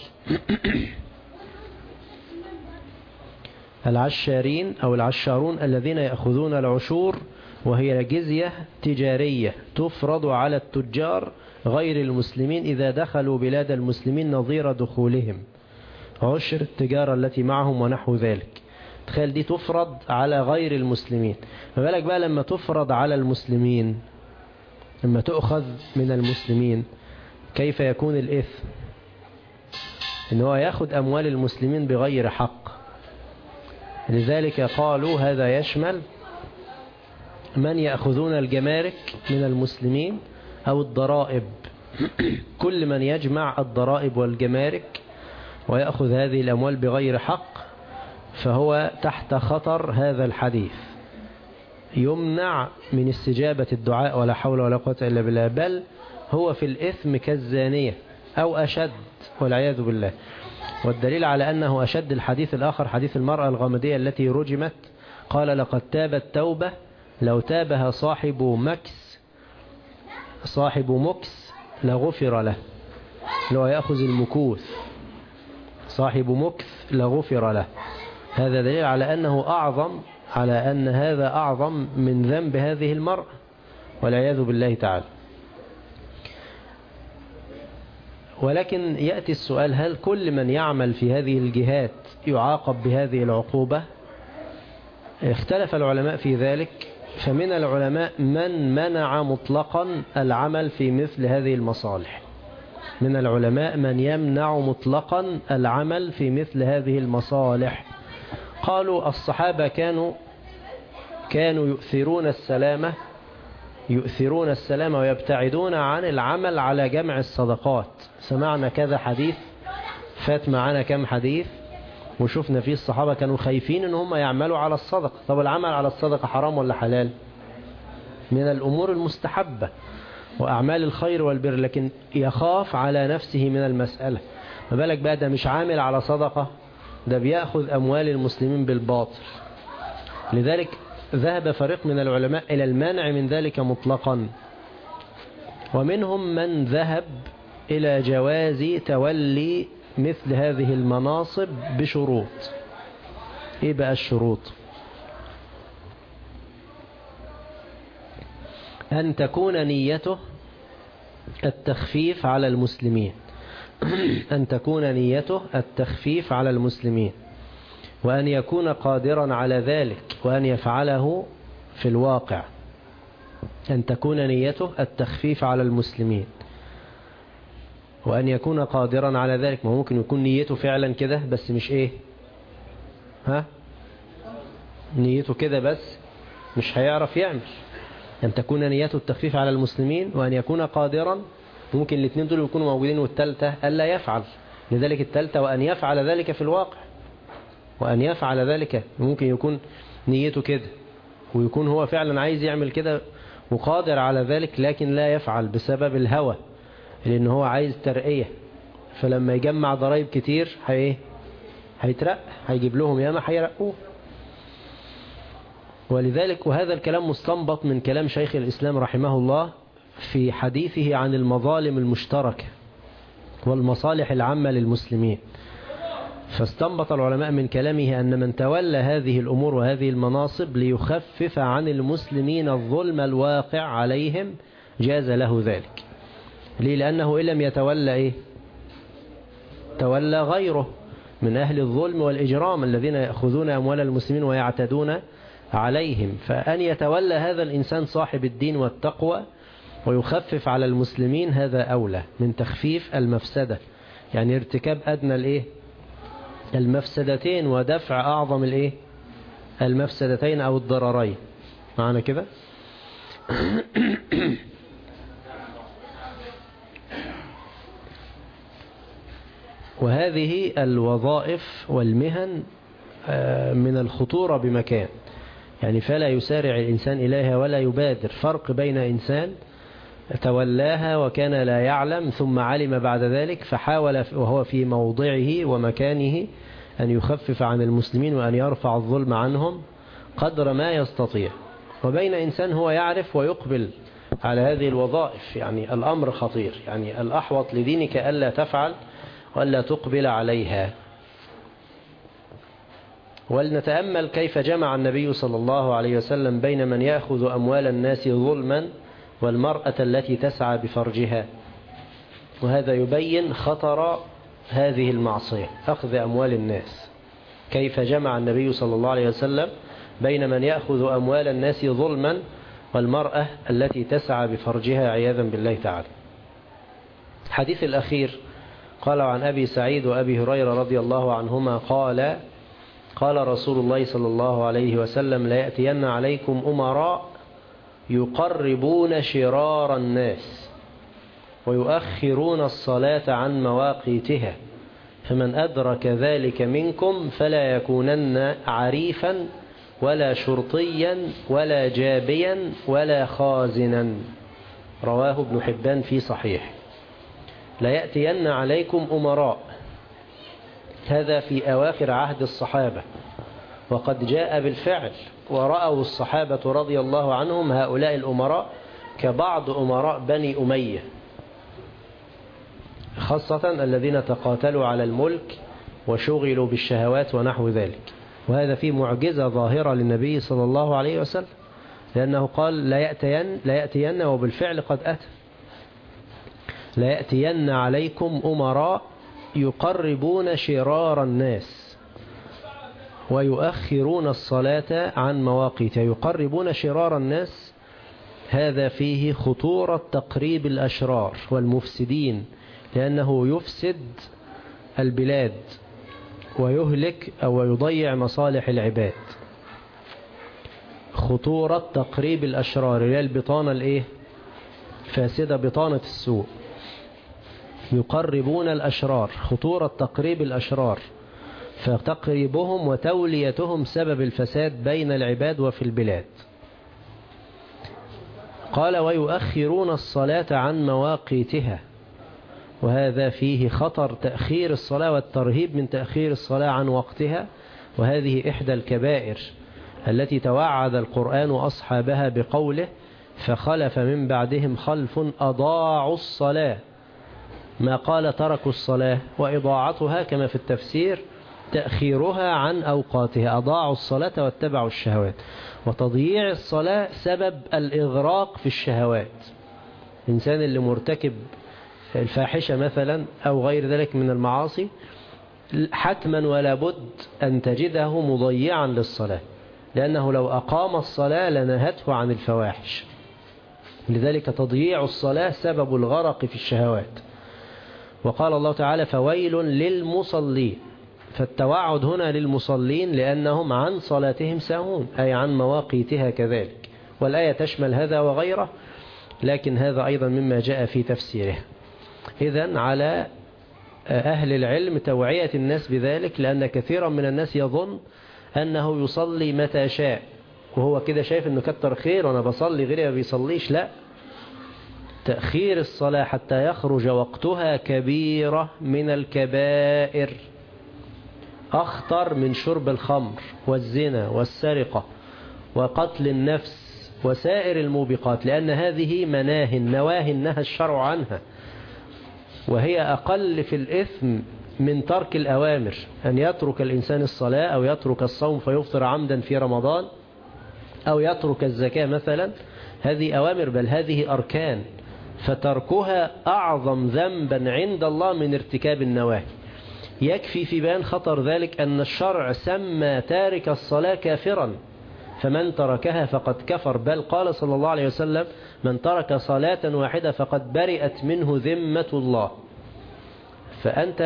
العشارين أو العشارون الذين يأخذون العشور، وهي جزية تجارية تفرض على التجار غير المسلمين إذا دخلوا بلاد المسلمين نظير دخولهم، عشر التجارة التي معهم ونحو ذلك. تخيل دي تفرض على غير المسلمين، ما بالك بقى لما تفرض على المسلمين، لما تأخذ من المسلمين كيف يكون الإثم؟ إن هو يأخذ أموال المسلمين بغير حق. لذلك قالوا هذا يشمل من يأخذون الجمارك من المسلمين أو الضرائب كل من يجمع الضرائب والجمارك ويأخذ هذه الأموال بغير حق فهو تحت خطر هذا الحديث، يمنع من استجابة الدعاء ولا حول ولا قوة إلا بالله، بل هو في الإثم كالزانية أو أشد والعياذ بالله. والدليل على أنه أشد الحديث الآخر حديث المرأة الغامدية التي رجمت، قال لقد تابت توبة لو تابها صاحب مكس لغفر له، لو يأخذ المكوث صاحب مكث لغفر له. هذا دليل على أنه أعظم، على أن هذا أعظم من ذنب هذه المرأة والعياذ بالله تعالى. ولكن يأتي السؤال: هل كل من يعمل في هذه الجهات يعاقب بهذه العقوبة؟ اختلف العلماء في ذلك، فمن العلماء من منع مطلقا العمل في مثل هذه المصالح، من العلماء من يمنع مطلقا العمل في مثل هذه المصالح. قالوا الصحابة كانوا يؤثرون السلامة ويبتعدون عن العمل على جمع الصدقات. سمعنا كذا حديث، فات معنا كم حديث وشفنا فيه الصحابة كانوا خايفين ان هم يعملوا على الصدقة. طب العمل على الصدقة حرام ولا حلال؟ من الأمور المستحبة وأعمال الخير والبر، لكن يخاف على نفسه من المسألة. ما بالك بقى ده مش عامل على صدقة، ده بيأخذ أموال المسلمين بالباطل. لذلك ذهب فريق من العلماء إلى المانع من ذلك مطلقا، ومنهم من ذهب إلى جواز تولي مثل هذه المناصب بشروط. إيه بقى الشروط؟ أن تكون نيته التخفيف على المسلمين أن تكون نيته التخفيف على المسلمين، وأن يكون قادرا على ذلك وأن يفعله في الواقع. أن تكون نيته التخفيف على المسلمين وأن يكون قادرا على ذلك. ما ممكن يكون نيته فعلا كده بس مش إيه، نيته كده بس مش هيعرف يعمل. أن تكون نيته التخفيف على المسلمين وأن يكون قادرا، ممكن الاثنين دول يكونوا موجودين، والثالثة ألا يفعل. لذلك الثالثة وأن يفعل ذلك في الواقع، وأن يفعل ذلك. ممكن يكون نيته كده ويكون هو فعلا عايز يعمل كده وقادر على ذلك، لكن لا يفعل بسبب الهوى، لأن هو عايز ترقية، فلما يجمع ضرائب كتير هيترقى، هيجيب لهم ياما هيرقوه. ولذلك وهذا الكلام مستنبط من كلام شيخ الإسلام رحمه الله في حديثه عن المظالم المشتركة والمصالح العامة للمسلمين. فاستنبط العلماء من كلامه أن من تولى هذه الأمور وهذه المناصب ليخفف عن المسلمين الظلم الواقع عليهم جاز له ذلك. ليه؟ لأنه إن لم يتولى تولى غيره من أهل الظلم والإجرام الذين يأخذون أموال المسلمين ويعتدون عليهم. فأن يتولى هذا الإنسان صاحب الدين والتقوى ويخفف على المسلمين هذا أولى من تخفيف المفسدة، يعني ارتكاب أدنى المفسدتين ودفع أعظم المفسدتين أو الضررين. معنا كده؟ وهذه الوظائف والمهن من الخطورة بمكان، يعني فلا يسارع الإنسان إليها ولا يبادر. فرق بين إنسان تولاها وكان لا يعلم ثم علم بعد ذلك فحاول وهو في موضعه ومكانه أن يخفف عن المسلمين وأن يرفع الظلم عنهم قدر ما يستطيع، وبين إنسان هو يعرف ويقبل على هذه الوظائف. يعني الأمر خطير، يعني الأحوط لدينك ألا تفعل وألا تقبل عليها. ولنتأمل كيف جمع النبي صلى الله عليه وسلم بين من يأخذ أموال الناس ظلما والمرأة التي تسعى بفرجها، وهذا يبين خطر هذه المعصية أخذ أموال الناس. كيف جمع النبي صلى الله عليه وسلم بين من يأخذ أموال الناس ظلما والمرأة التي تسعى بفرجها عياذا بالله تعالى. الحديث الأخير قال عن أبي سعيد وأبي هريرة رضي الله عنهما قال رسول الله صلى الله عليه وسلم: لا يأتين عليكم أمراء يقربون شرار الناس ويؤخرون الصلاة عن مواقيتها، فمن أدرك ذلك منكم فلا يكونن عريفا ولا شرطيا ولا جابيا ولا خازنا. رواه ابن حبان في صحيح. لا يأتين عليكم أمراء، هذا في أواخر عهد الصحابة، وقد جاء بالفعل، ورأوا الصحابة رضي الله عنهم هؤلاء الأمراء كبعض أمراء بني أمية، خاصة الذين تقاتلوا على الملك وشغلوا بالشهوات ونحو ذلك. وهذا فيه معجزة ظاهرة للنبي صلى الله عليه وسلم، لأنه قال لا يأتين وبالفعل قد أتى. لا يأتين عليكم أمراء يقربون شرار الناس ويؤخرون الصلاة عن مواقيتها. يقربون شرار الناس، هذا فيه خطورة تقريب الأشرار والمفسدين، لأنه يفسد البلاد ويهلك أو يضيع مصالح العباد. خطورة تقريب الأشرار هي البطانة فاسدة، بطانة السوء. يقربون الأشرار، خطورة تقريب الأشرار، فتقريبهم وتوليتهم سبب الفساد بين العباد وفي البلاد. قال ويؤخرون الصلاة عن مواقيتها، وهذا فيه خطر تأخير الصلاة والترهيب من تأخير الصلاة عن وقتها، وهذه إحدى الكبائر التي توعد القرآن أصحابها بقوله فخلف من بعدهم خلف أضاعوا الصلاة. ما قال تركوا الصلاة، وإضاعتها كما في التفسير تأخيرها عن أوقاتها. أضاعوا الصلاة واتبعوا الشهوات، وتضييع الصلاة سبب الإغراق في الشهوات. الإنسان اللي مرتكب الفاحشة مثلا أو غير ذلك من المعاصي، حتما ولا بد أن تجده مضيعا للصلاة، لأنه لو أقام الصلاة لنهته عن الفواحش. لذلك تضييع الصلاة سبب الغرق في الشهوات. وقال الله تعالى فويل للمصلين، فالتوعد هنا للمصلين لأنهم عن صلاتهم ساهون، أي عن مواقيتها كذلك. والآية تشمل هذا وغيره، لكن هذا أيضا مما جاء في تفسيره. إذن على أهل العلم توعية الناس بذلك، لأن كثيرا من الناس يظن أنه يصلي متى شاء، وهو كده شايف أنه كتر خير وأنا بصلي غيري ما بيصليش. لا، تأخير الصلاة حتى يخرج وقتها كبيرة من الكبائر، أخطر من شرب الخمر والزنا والسرقة وقتل النفس وسائر الموبقات، لأن هذه نواهي نهى الشرع عنها، وهي أقل في الإثم من ترك الأوامر. أن يترك الإنسان الصلاة أو يترك الصوم فيفطر عمدا في رمضان أو يترك الزكاة مثلا، هذه أوامر، بل هذه أركان، فتركها أعظم ذنبا عند الله من ارتكاب النواهي. يكفي في بيان خطر ذلك أن الشرع سمى تارك الصلاة كافرا، فمن تركها فقد كفر، بل قال صلى الله عليه وسلم من ترك صلاة واحدة فقد برئت منه ذمة الله. فأنت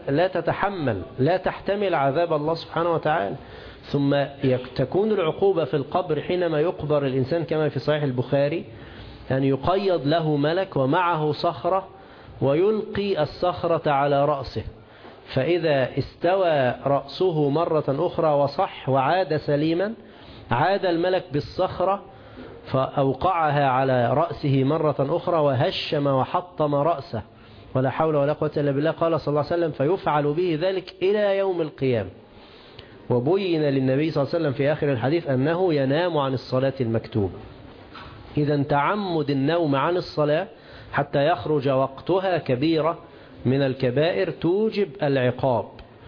لا تحتمل عذاب الله سبحانه وتعالى. ثم تكون العقوبة في القبر حينما يقبر الإنسان كما في صحيح البخاري، أن يقيض له ملك ومعه صخرة ويلقي الصخرة على رأسه، فإذا استوى رأسه مرة أخرى وصح وعاد سليما، عاد الملك بالصخرة فأوقعها على رأسه مرة أخرى وهشم وحطم رأسه، ولا حول ولا قوة إلا بالله. قال صلى الله عليه وسلم فيفعل به ذلك إلى يوم القيامة. وبين للنبي صلى الله عليه وسلم في آخر الحديث أنه ينام عن الصلاة المكتوبة. إذا تعمد النوم عن الصلاة حتى يخرج وقتها كبيرة من الكبائر توجب العقاب،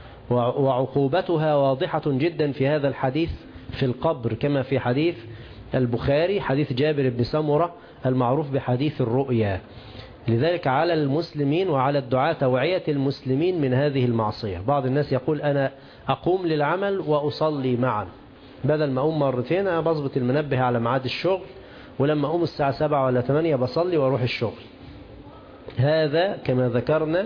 وعقوبتها واضحة جدا في هذا الحديث في القبر، كما في حديث البخاري حديث جابر بن سمرة المعروف بحديث الرؤيا. لذلك على المسلمين وعلى الدعاة توعية المسلمين من هذه المعصية. بعض الناس يقول أنا أقوم للعمل وأصلي معا، بدل ما أقوم مرتين أنا بظبط المنبه على ميعاد الشغل، ولما أقوم الساعة 7 ولا 8 بصلي وأروح الشغل. هذا كما ذكرنا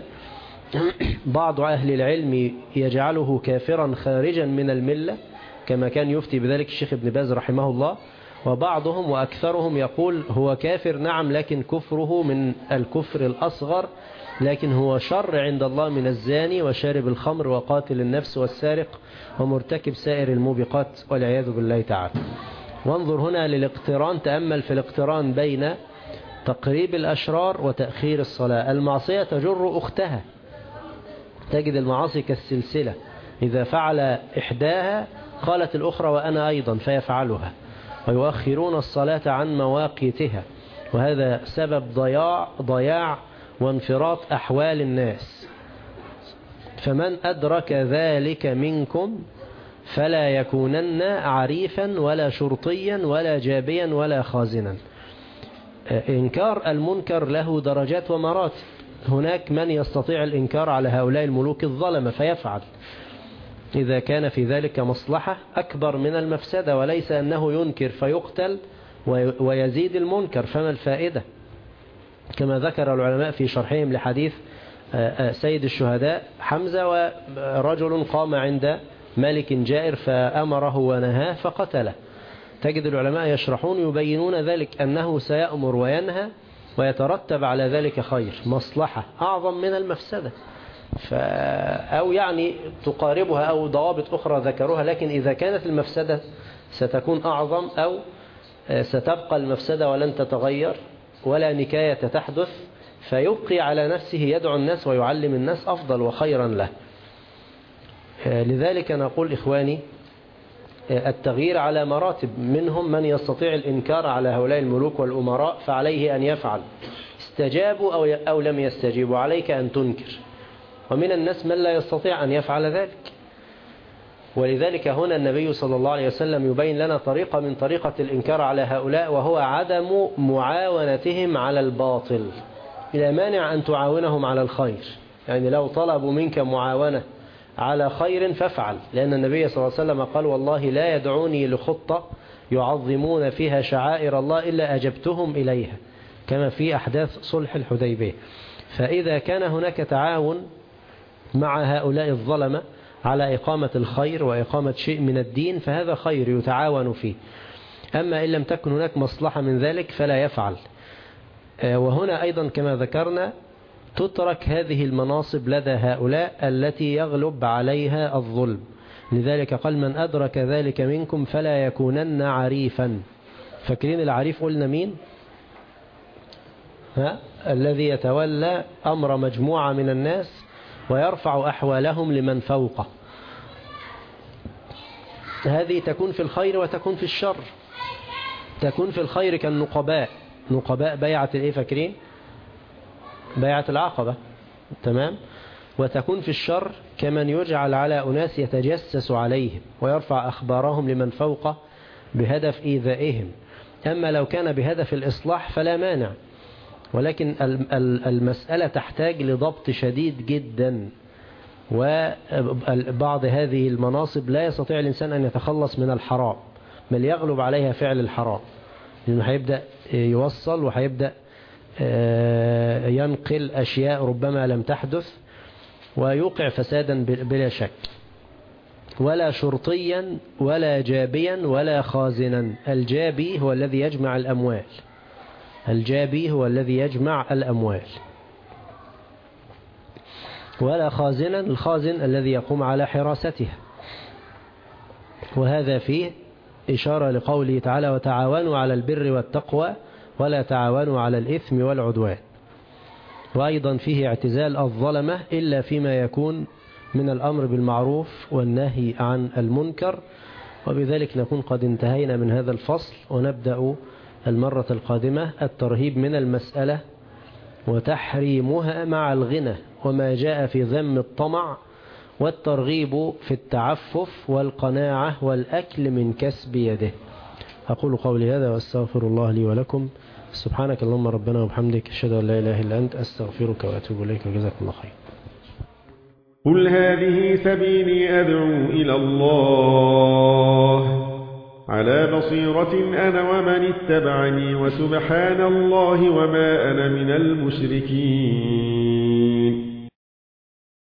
بعض أهل العلم يجعله كافرا خارجا من الملة، كما كان يفتي بذلك الشيخ ابن باز رحمه الله، وبعضهم وأكثرهم يقول هو كافر نعم، لكن كفره من الكفر الأصغر، لكن هو شر عند الله من الزاني وشارب الخمر وقاتل النفس والسارق ومرتكب سائر الموبقات والعياذ بالله تعالى. وانظر هنا للاقتران، تأمل في الاقتران بين تقريب الأشرار وتأخير الصلاة. المعصية تجر أختها، تجد المعاصي كالسلسلة، إذا فعل إحداها قالت الأخرى وأنا أيضا فيفعلها، ويؤخرون الصلاة عن مواقيتها، وهذا سبب ضياع وانفراط أحوال الناس. فمن أدرك ذلك منكم فلا يكونن عريفا ولا شرطيا ولا جابيا ولا خازنا. إنكار المنكر له درجات ومراتب. هناك من يستطيع الإنكار على هؤلاء الملوك الظلمة فيفعل إذا كان في ذلك مصلحة أكبر من المفسدة، وليس أنه ينكر فيقتل ويزيد المنكر، فما الفائدة؟ كما ذكر العلماء في شرحهم لحديث سيد الشهداء حمزة، ورجل قام عند ملك جائر فأمره ونهاه فقتله. تجد العلماء يشرحون يبينون ذلك أنه سيأمر وينهى ويترتب على ذلك خير، مصلحة أعظم من المفسدة، أو يعني تقاربها، أو ضوابط أخرى ذكروها. لكن إذا كانت المفسدة ستكون أعظم، أو ستبقى المفسدة ولن تتغير ولا نكاية تحدث، فيبقي على نفسه يدعو الناس ويعلم الناس أفضل وخيرا له. لذلك نقول إخواني التغيير على مراتب، منهم من يستطيع الإنكار على هؤلاء الملوك والأمراء فعليه أن يفعل، استجابوا أو لم يستجيبوا عليك أن تنكر. ومن الناس من لا يستطيع أن يفعل ذلك، ولذلك هنا النبي صلى الله عليه وسلم يبين لنا طريقة من طريقة الإنكار على هؤلاء، وهو عدم معاونتهم على الباطل. لا مانع أن تعاونهم على الخير، يعني لو طلبوا منك معاونة على خير فافعل، لأن النبي صلى الله عليه وسلم قال والله لا يدعوني لخطة يعظمون فيها شعائر الله إلا أجبتهم إليها، كما في أحداث صلح الحديبية. فإذا كان هناك تعاون مع هؤلاء الظلمة على إقامة الخير وإقامة شيء من الدين فهذا خير يتعاون فيه. أما إن لم تكن هناك مصلحة من ذلك فلا يفعل. وهنا أيضا كما ذكرنا تترك هذه المناصب لدى هؤلاء التي يغلب عليها الظلم. لذلك قال من أدرك ذلك منكم فلا يكونن عريفا. فاكرين العريف قلنا مين؟ الذي يتولى أمر مجموعة من الناس ويرفع أحوالهم لمن فوقه. هذه تكون في الخير وتكون في الشر. تكون في الخير كالنقباء، نقباء بيعة الايه فاكرين؟ بيعة العقبة، تمام. وتكون في الشر كمن يجعل على أناس يتجسس عليهم ويرفع أخبارهم لمن فوقه بهدف إيذائهم. أما لو كان بهدف الإصلاح فلا مانع، ولكن المسألة تحتاج لضبط شديد جدا. وبعض هذه المناصب لا يستطيع الإنسان أن يتخلص من الحرام، بل يغلب عليها فعل الحرام، لأنه هيبدأ يوصل وهيبدأ ينقل أشياء ربما لم تحدث ويوقع فسادا بلا شك. ولا شرطيا ولا جابيا ولا خازنا. الجابي هو الذي يجمع الأموال، الجابي هو الذي يجمع الأموال. ولا خازنا، الخازن الذي يقوم على حراستها. وهذا فيه إشارة لقوله تعالى وتعاونوا على البر والتقوى ولا تعاونوا على الإثم والعدوان. وأيضا فيه اعتزال الظلمة إلا فيما يكون من الأمر بالمعروف والنهي عن المنكر. وبذلك نكون قد انتهينا من هذا الفصل، ونبدأ المرة القادمة الترهيب من المسألة وتحريمها مع الغنى، وما جاء في ذم الطمع، والترغيب في التعفف والقناعة والأكل من كسب يده. أقول قولي هذا وأستغفر الله لي ولكم. سبحانك اللهم ربنا وبحمدك، أشهد أن لا إله إلا أنت، أستغفرك وأتوب إليك، وجزاك الله خير. قل هذه سبيلي أدعو إلى الله على بصيرة أنا ومن اتبعني، وسبحان الله وما أنا من المشركين.